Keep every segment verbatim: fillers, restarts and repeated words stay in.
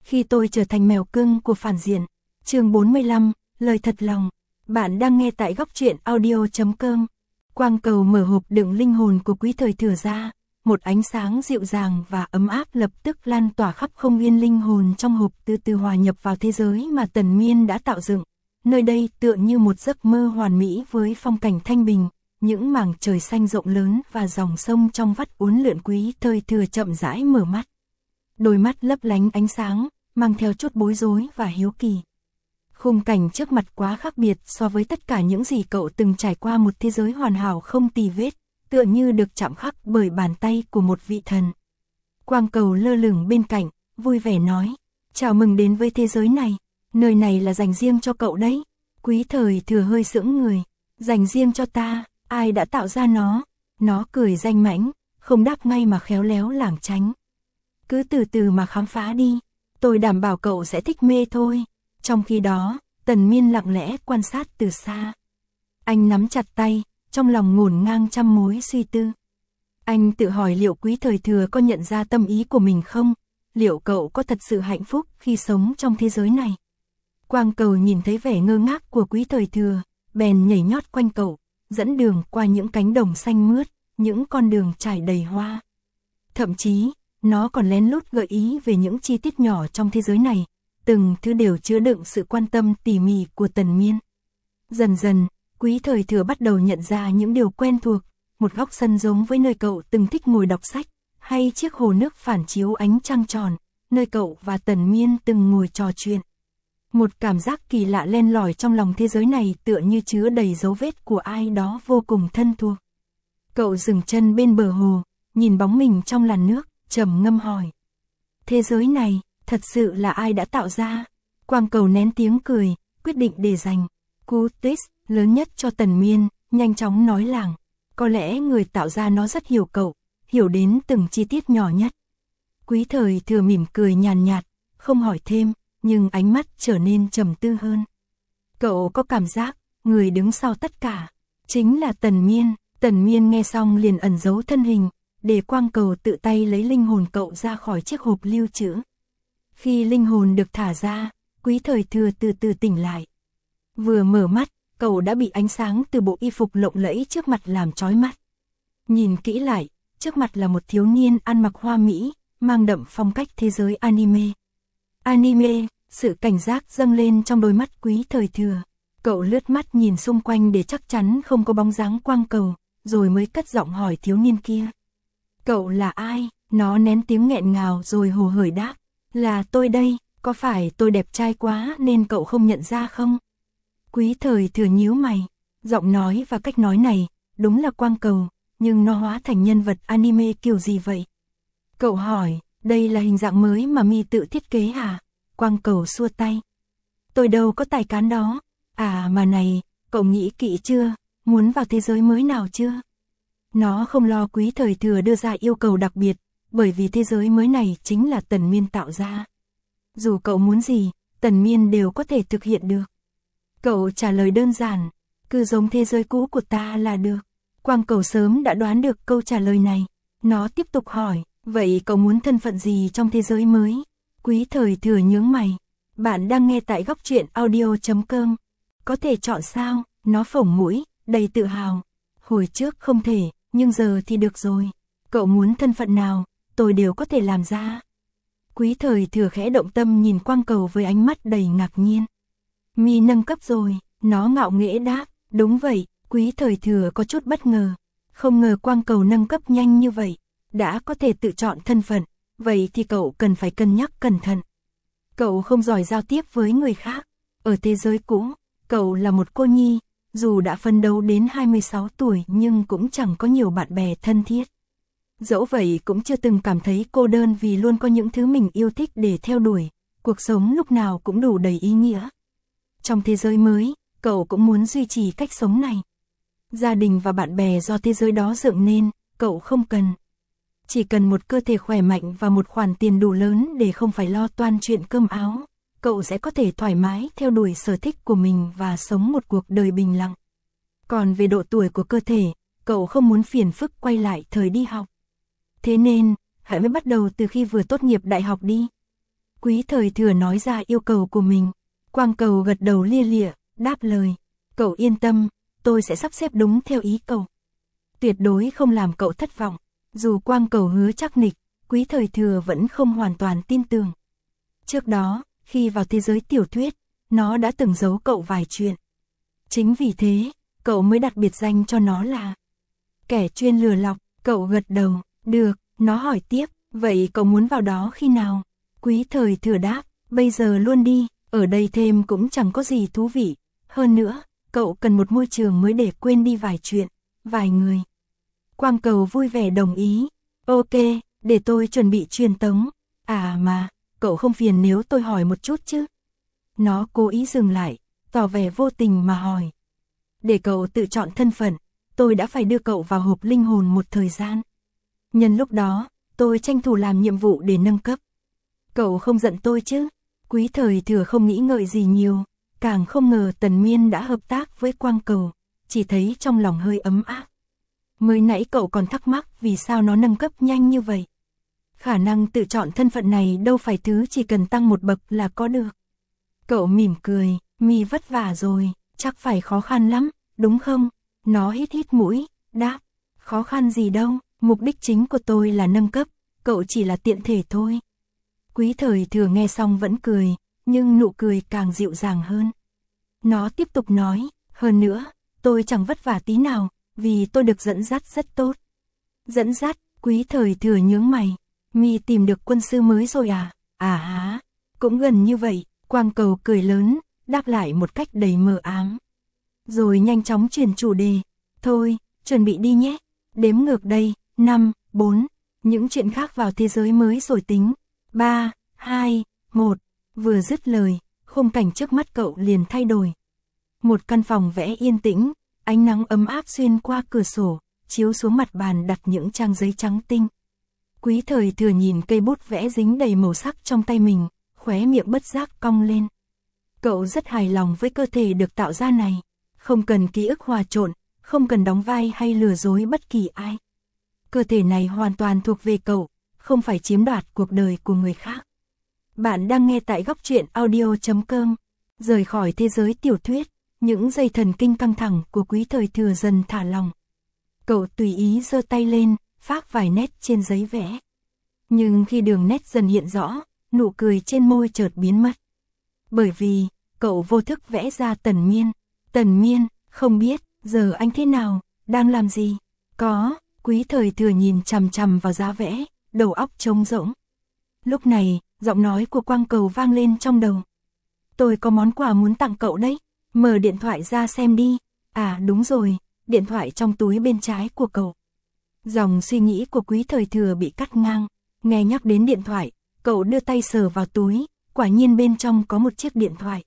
Khi tôi trở thành mèo cưng của phản diện. Chương bốn mươi lăm, lời thật lòng. Bạn đang nghe tại góc truyện audio chấm com. Quang cầu mở hộp đựng linh hồn của Quý Thời Thừa ra, một ánh sáng dịu dàng và ấm áp lập tức lan tỏa khắp không gian linh hồn trong hộp, từ từ hòa nhập vào thế giới mà Tần Miên đã tạo dựng. Nơi đây tựa như một giấc mơ hoàn mỹ với phong cảnh thanh bình, những mảng trời xanh rộng lớn và dòng sông trong vắt uốn lượn. Quý Thời Thừa chậm rãi mở mắt. Đôi mắt lấp lánh ánh sáng, mang theo chút bối rối và hiếu kỳ. Khung cảnh trước mặt quá khác biệt so với tất cả những gì cậu từng trải qua, một thế giới hoàn hảo không tì vết, tựa như được chạm khắc bởi bàn tay của một vị thần. Quang cầu lơ lửng bên cạnh, vui vẻ nói, chào mừng đến với thế giới này, nơi này là dành riêng cho cậu đấy. Quý Thời Thừa hơi sững người, dành riêng cho ta, ai đã tạo ra nó? Nó cười danh mãnh, không đáp ngay mà khéo léo lảng tránh. Cứ từ từ mà khám phá đi, tôi đảm bảo cậu sẽ thích mê thôi. Trong khi đó, Tần Miên lặng lẽ quan sát từ xa. Anh nắm chặt tay, trong lòng ngổn ngang trăm mối suy tư. Anh tự hỏi liệu Quý Thời Thừa có nhận ra tâm ý của mình không? Liệu cậu có thật sự hạnh phúc khi sống trong thế giới này? Quang cầu nhìn thấy vẻ ngơ ngác của Quý Thời Thừa, bèn nhảy nhót quanh cậu, dẫn đường qua những cánh đồng xanh mướt, những con đường trải đầy hoa. Thậm chí, nó còn lén lút gợi ý về những chi tiết nhỏ trong thế giới này, từng thứ đều chứa đựng sự quan tâm tỉ mỉ của Tần Miên. Dần dần, Quý Thời Thừa bắt đầu nhận ra những điều quen thuộc, một góc sân giống với nơi cậu từng thích ngồi đọc sách, hay chiếc hồ nước phản chiếu ánh trăng tròn, nơi cậu và Tần Miên từng ngồi trò chuyện. Một cảm giác kỳ lạ len lỏi trong lòng thế giới này, tựa như chứa đầy dấu vết của ai đó vô cùng thân thuộc. Cậu dừng chân bên bờ hồ, nhìn bóng mình trong làn nước, trầm ngâm hỏi. Thế giới này, thật sự là ai đã tạo ra? Quang cầu nén tiếng cười, quyết định để dành cú twist lớn nhất cho Tần Miên, nhanh chóng nói làng. Có lẽ người tạo ra nó rất hiểu cậu, hiểu đến từng chi tiết nhỏ nhất. Quý Thời Thừa mỉm cười nhàn nhạt, không hỏi thêm, nhưng ánh mắt trở nên trầm tư hơn. Cậu có cảm giác, người đứng sau tất cả, chính là Tần Miên. Tần Miên nghe xong liền ẩn giấu thân hình, để Quang cầu tự tay lấy linh hồn cậu ra khỏi chiếc hộp lưu trữ. Khi linh hồn được thả ra, Quý Thời Thừa từ từ tỉnh lại. Vừa mở mắt, cậu đã bị ánh sáng từ bộ y phục lộng lẫy trước mặt làm chói mắt. Nhìn kỹ lại, trước mặt là một thiếu niên ăn mặc hoa mỹ, mang đậm phong cách thế giới anime. Anime, sự cảnh giác dâng lên trong đôi mắt Quý Thời Thừa. Cậu lướt mắt nhìn xung quanh để chắc chắn không có bóng dáng Quang cầu, rồi mới cất giọng hỏi thiếu niên kia. Cậu là ai? Nó nén tiếng nghẹn ngào rồi hồ hởi đáp. Là tôi đây, có phải tôi đẹp trai quá nên cậu không nhận ra không? Quý Thời Thừa nhíu mày, giọng nói và cách nói này, đúng là Quang cầu, nhưng nó hóa thành nhân vật anime kiểu gì vậy? Cậu hỏi, đây là hình dạng mới mà mi tự thiết kế hả? Quang cầu xua tay. Tôi đâu có tài cán đó. À mà này, cậu nghĩ kỹ chưa? Muốn vào thế giới mới nào chưa? Nó không lo Quý Thời Thừa đưa ra yêu cầu đặc biệt, bởi vì thế giới mới này chính là Tần Miên tạo ra. Dù cậu muốn gì, Tần Miên đều có thể thực hiện được. Cậu trả lời đơn giản, cứ giống thế giới cũ của ta là được. Quang cầu sớm đã đoán được câu trả lời này. Nó tiếp tục hỏi, vậy cậu muốn thân phận gì trong thế giới mới? Quý Thời Thừa nhướng mày. Bạn đang nghe tại góc truyện audio chấm com. Có thể chọn sao? Nó phổng mũi, đầy tự hào. Hồi trước không thể, nhưng giờ thì được rồi. Cậu muốn thân phận nào, tôi đều có thể làm ra. Quý Thời Thừa khẽ động tâm nhìn Quang cầu với ánh mắt đầy ngạc nhiên. Mi nâng cấp rồi, nó ngạo nghễ đáp. Đúng vậy. Quý Thời Thừa có chút bất ngờ. Không ngờ Quang cầu nâng cấp nhanh như vậy, đã có thể tự chọn thân phận. Vậy thì cậu cần phải cân nhắc cẩn thận. Cậu không giỏi giao tiếp với người khác. Ở thế giới cũ, cậu là một cô nhi, dù đã phấn đấu đến hai mươi sáu tuổi nhưng cũng chẳng có nhiều bạn bè thân thiết. Dẫu vậy cũng chưa từng cảm thấy cô đơn vì luôn có những thứ mình yêu thích để theo đuổi, cuộc sống lúc nào cũng đủ đầy ý nghĩa. Trong thế giới mới, cậu cũng muốn duy trì cách sống này. Gia đình và bạn bè do thế giới đó dựng nên, cậu không cần. Chỉ cần một cơ thể khỏe mạnh và một khoản tiền đủ lớn để không phải lo toan chuyện cơm áo, cậu sẽ có thể thoải mái theo đuổi sở thích của mình và sống một cuộc đời bình lặng. Còn về độ tuổi của cơ thể, cậu không muốn phiền phức quay lại thời đi học. Thế nên, hãy mới bắt đầu từ khi vừa tốt nghiệp đại học đi. Quý Thời Thừa nói ra yêu cầu của mình. Quang Cầu gật đầu lia lịa, đáp lời. Cậu yên tâm, tôi sẽ sắp xếp đúng theo ý cậu. Tuyệt đối không làm cậu thất vọng. Dù Quang Cầu hứa chắc nịch, Quý Thời Thừa vẫn không hoàn toàn tin tưởng. Trước đó, khi vào thế giới tiểu thuyết, nó đã từng giấu cậu vài chuyện. Chính vì thế, cậu mới đặt biệt danh cho nó là kẻ chuyên lừa lọc. Cậu gật đầu, được, nó hỏi tiếp, vậy cậu muốn vào đó khi nào? Quý Thời Thừa đáp, bây giờ luôn đi, ở đây thêm cũng chẳng có gì thú vị. Hơn nữa, cậu cần một môi trường mới để quên đi vài chuyện, vài người. Quang Cầu vui vẻ đồng ý, ok, để tôi chuẩn bị truyền tống. À mà, cậu không phiền nếu tôi hỏi một chút chứ? Nó cố ý dừng lại, tỏ vẻ vô tình mà hỏi. Để cậu tự chọn thân phận, tôi đã phải đưa cậu vào hộp linh hồn một thời gian. Nhân lúc đó, tôi tranh thủ làm nhiệm vụ để nâng cấp. Cậu không giận tôi chứ? Quý Thời Thừa không nghĩ ngợi gì nhiều, càng không ngờ Tần Miên đã hợp tác với Quang Cầu, chỉ thấy trong lòng hơi ấm áp. Mới nãy cậu còn thắc mắc vì sao nó nâng cấp nhanh như vậy. Khả năng tự chọn thân phận này đâu phải thứ chỉ cần tăng một bậc là có được. Cậu mỉm cười, mi vất vả rồi, chắc phải khó khăn lắm, đúng không? Nó hít hít mũi, đáp, khó khăn gì đâu, mục đích chính của tôi là nâng cấp, cậu chỉ là tiện thể thôi. Quý Thời Thừa nghe xong vẫn cười, nhưng nụ cười càng dịu dàng hơn. Nó tiếp tục nói, hơn nữa, tôi chẳng vất vả tí nào, vì tôi được dẫn dắt rất tốt. Dẫn dắt, Quý Thời Thừa nhướng mày, mi tìm được quân sư mới rồi à? À há, cũng gần như vậy. Quang Cầu cười lớn, đáp lại một cách đầy mờ ám. Rồi nhanh chóng chuyển chủ đề, thôi, chuẩn bị đi nhé, đếm ngược đây, năm, bốn, những chuyện khác vào thế giới mới rồi tính, ba, hai, một, vừa dứt lời, khung cảnh trước mắt cậu liền thay đổi. Một căn phòng vẽ yên tĩnh, ánh nắng ấm áp xuyên qua cửa sổ, chiếu xuống mặt bàn đặt những trang giấy trắng tinh. Quý Thời Thừa nhìn cây bút vẽ dính đầy màu sắc trong tay mình, khóe miệng bất giác cong lên. Cậu rất hài lòng với cơ thể được tạo ra này, không cần ký ức hòa trộn, không cần đóng vai hay lừa dối bất kỳ ai. Cơ thể này hoàn toàn thuộc về cậu, không phải chiếm đoạt cuộc đời của người khác. Bạn đang nghe tại góc truyện audio chấm com. Rời khỏi thế giới tiểu thuyết, những dây thần kinh căng thẳng của Quý Thời Thừa dần thả lỏng. Cậu tùy ý giơ tay lên, phác vài nét trên giấy vẽ. Nhưng khi đường nét dần hiện rõ, nụ cười trên môi chợt biến mất. Bởi vì, cậu vô thức vẽ ra Tần Miên. Tần Miên, không biết, giờ anh thế nào, đang làm gì? Có, Quý Thời Thừa nhìn chằm chằm vào giá vẽ, đầu óc trống rỗng. Lúc này, giọng nói của Quang Cầu vang lên trong đầu. Tôi có món quà muốn tặng cậu đấy, mở điện thoại ra xem đi. À đúng rồi, điện thoại trong túi bên trái của cậu. Dòng suy nghĩ của Quý Thời Thừa bị cắt ngang, nghe nhắc đến điện thoại, cậu đưa tay sờ vào túi, quả nhiên bên trong có một chiếc điện thoại.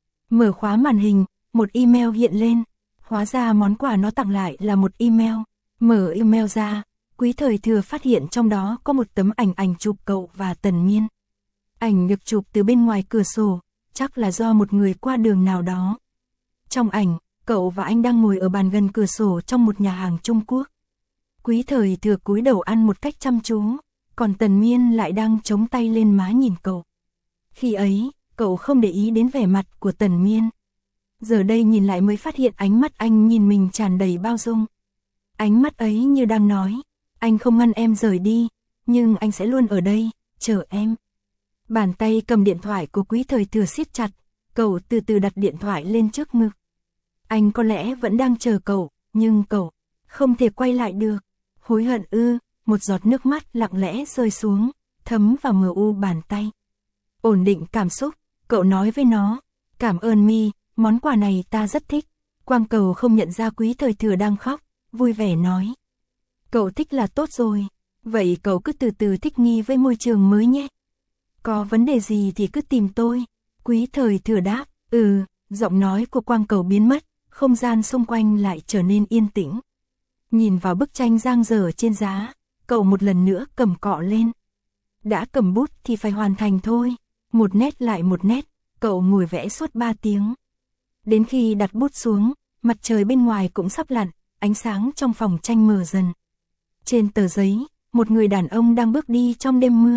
Mở khóa màn hình, một email hiện lên, hóa ra món quà nó tặng lại là một email. Mở email ra, Quý Thời Thừa phát hiện trong đó có một tấm ảnh ảnh chụp cậu và Tần Miên. Ảnh được chụp từ bên ngoài cửa sổ, chắc là do một người qua đường nào đó. Trong ảnh, cậu và anh đang ngồi ở bàn gần cửa sổ trong một nhà hàng Trung Quốc. Quý Thời Thừa cúi đầu ăn một cách chăm chú, còn Tần Miên lại đang chống tay lên má nhìn cậu. Khi ấy, cậu không để ý đến vẻ mặt của Tần Miên. Giờ đây nhìn lại mới phát hiện ánh mắt anh nhìn mình tràn đầy bao dung. Ánh mắt ấy như đang nói, anh không ngăn em rời đi, nhưng anh sẽ luôn ở đây, chờ em. Bàn tay cầm điện thoại của Quý Thời Thừa siết chặt, cậu từ từ đặt điện thoại lên trước ngực. Anh có lẽ vẫn đang chờ cậu, nhưng cậu không thể quay lại được. Hối hận ư, một giọt nước mắt lặng lẽ rơi xuống, thấm vào mờ u bàn tay. Ổn định cảm xúc, cậu nói với nó, cảm ơn mi, món quà này ta rất thích. Quang Cầu không nhận ra Quý Thời Thừa đang khóc, vui vẻ nói. Cậu thích là tốt rồi, vậy cậu cứ từ từ thích nghi với môi trường mới nhé. Có vấn đề gì thì cứ tìm tôi. Quý Thời Thừa đáp, ừ, giọng nói của Quang Cầu biến mất, không gian xung quanh lại trở nên yên tĩnh. Nhìn vào bức tranh dang dở trên giá, cậu một lần nữa cầm cọ lên. Đã cầm bút thì phải hoàn thành thôi. Một nét lại một nét, cậu ngồi vẽ suốt ba tiếng. Đến khi đặt bút xuống, mặt trời bên ngoài cũng sắp lặn, ánh sáng trong phòng tranh mờ dần. Trên tờ giấy, một người đàn ông đang bước đi trong đêm mưa,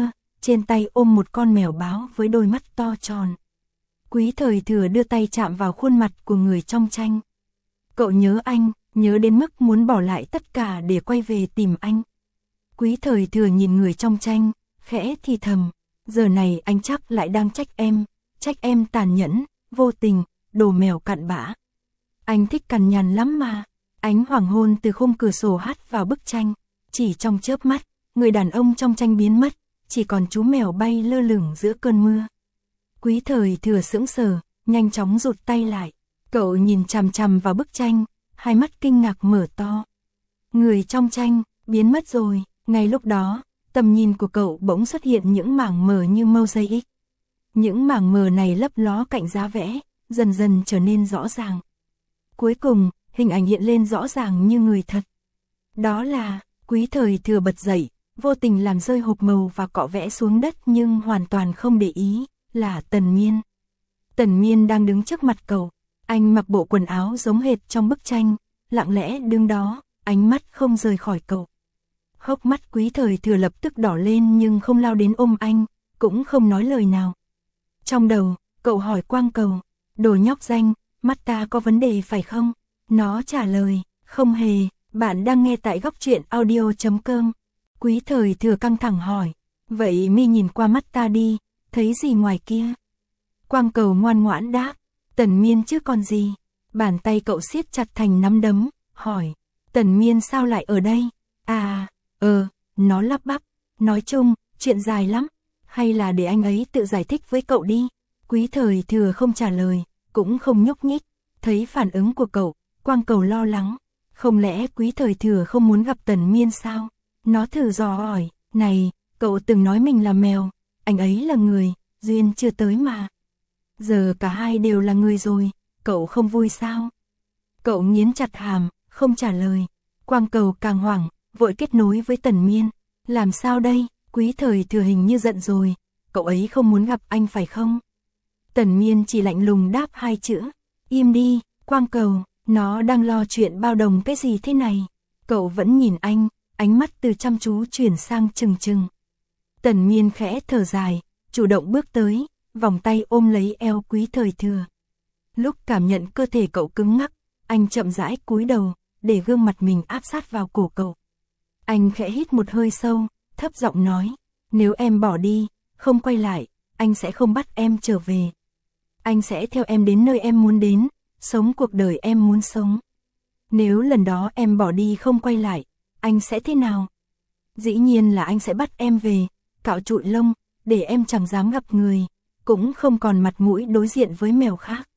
trên tay ôm một con mèo báo với đôi mắt to tròn. Quý Thời Thừa đưa tay chạm vào khuôn mặt của người trong tranh. Cậu nhớ anh, nhớ đến mức muốn bỏ lại tất cả để quay về tìm anh. Quý Thời Thừa nhìn người trong tranh, khẽ thì thầm, giờ này anh chắc lại đang trách em, trách em tàn nhẫn, vô tình, đồ mèo cặn bã. Anh thích cằn nhằn lắm mà. Ánh hoàng hôn từ khung cửa sổ hắt vào bức tranh, chỉ trong chớp mắt, người đàn ông trong tranh biến mất, chỉ còn chú mèo bay lơ lửng giữa cơn mưa. Quý Thời Thừa sững sờ, nhanh chóng rụt tay lại. Cậu nhìn chằm chằm vào bức tranh, hai mắt kinh ngạc mở to. Người trong tranh biến mất rồi. Ngay lúc đó, tầm nhìn của cậu bỗng xuất hiện những mảng mờ như mosaic. Những mảng mờ này lấp ló cạnh giá vẽ, dần dần trở nên rõ ràng. Cuối cùng, hình ảnh hiện lên rõ ràng như người thật. Đó là, Quý Thời Thừa bật dậy, vô tình làm rơi hộp màu và cọ vẽ xuống đất nhưng hoàn toàn không để ý, là Tần Miên. Tần Miên đang đứng trước mặt cậu, anh mặc bộ quần áo giống hệt trong bức tranh, lặng lẽ đứng đó, ánh mắt không rời khỏi cậu. Hốc mắt Quý Thời Thừa lập tức đỏ lên nhưng không lao đến ôm anh, cũng không nói lời nào. Trong đầu, cậu hỏi Quang Cầu, đồ nhóc danh, mắt ta có vấn đề phải không? Nó trả lời, không hề, bạn đang nghe tại góc truyện audio chấm com. Quý Thời Thừa căng thẳng hỏi, vậy mi nhìn qua mắt ta đi, thấy gì ngoài kia? Quang Cầu ngoan ngoãn đáp, Tần Miên chứ còn gì. Bàn tay cậu siết chặt thành nắm đấm, hỏi, Tần Miên sao lại ở đây? À, ờ, nó lắp bắp, nói chung, chuyện dài lắm, hay là để anh ấy tự giải thích với cậu đi. Quý Thời Thừa không trả lời, cũng không nhúc nhích. Thấy phản ứng của cậu, Quang Cầu lo lắng, không lẽ Quý Thời Thừa không muốn gặp Tần Miên sao? Nó thử dò hỏi, này, cậu từng nói mình là mèo, anh ấy là người, duyên chưa tới mà. Giờ cả hai đều là người rồi, cậu không vui sao? Cậu nghiến chặt hàm, không trả lời. Quang Cầu càng hoảng, vội kết nối với Tần Miên. Làm sao đây? Quý Thời Thừa hình như giận rồi, cậu ấy không muốn gặp anh phải không? Tần Miên chỉ lạnh lùng đáp hai chữ, im đi. Quang Cầu, nó đang lo chuyện bao đồng cái gì thế này? Cậu vẫn nhìn anh, ánh mắt từ chăm chú chuyển sang trừng trừng. Tần Miên khẽ thở dài, chủ động bước tới, vòng tay ôm lấy eo Quý Thời Thừa. Lúc cảm nhận cơ thể cậu cứng ngắc, anh chậm rãi cúi đầu, để gương mặt mình áp sát vào cổ cậu. Anh khẽ hít một hơi sâu, thấp giọng nói, nếu em bỏ đi, không quay lại, anh sẽ không bắt em trở về. Anh sẽ theo em đến nơi em muốn đến, sống cuộc đời em muốn sống. Nếu lần đó em bỏ đi không quay lại, anh sẽ thế nào? Dĩ nhiên là anh sẽ bắt em về, cạo trụi lông, để em chẳng dám gặp người, cũng không còn mặt mũi đối diện với mèo khác.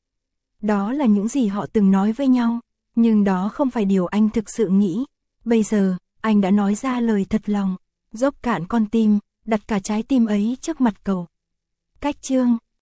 Đó là những gì họ từng nói với nhau, nhưng đó không phải điều anh thực sự nghĩ. Bây giờ, anh đã nói ra lời thật lòng, dốc cạn con tim, đặt cả trái tim ấy trước mặt cậu. Cách chương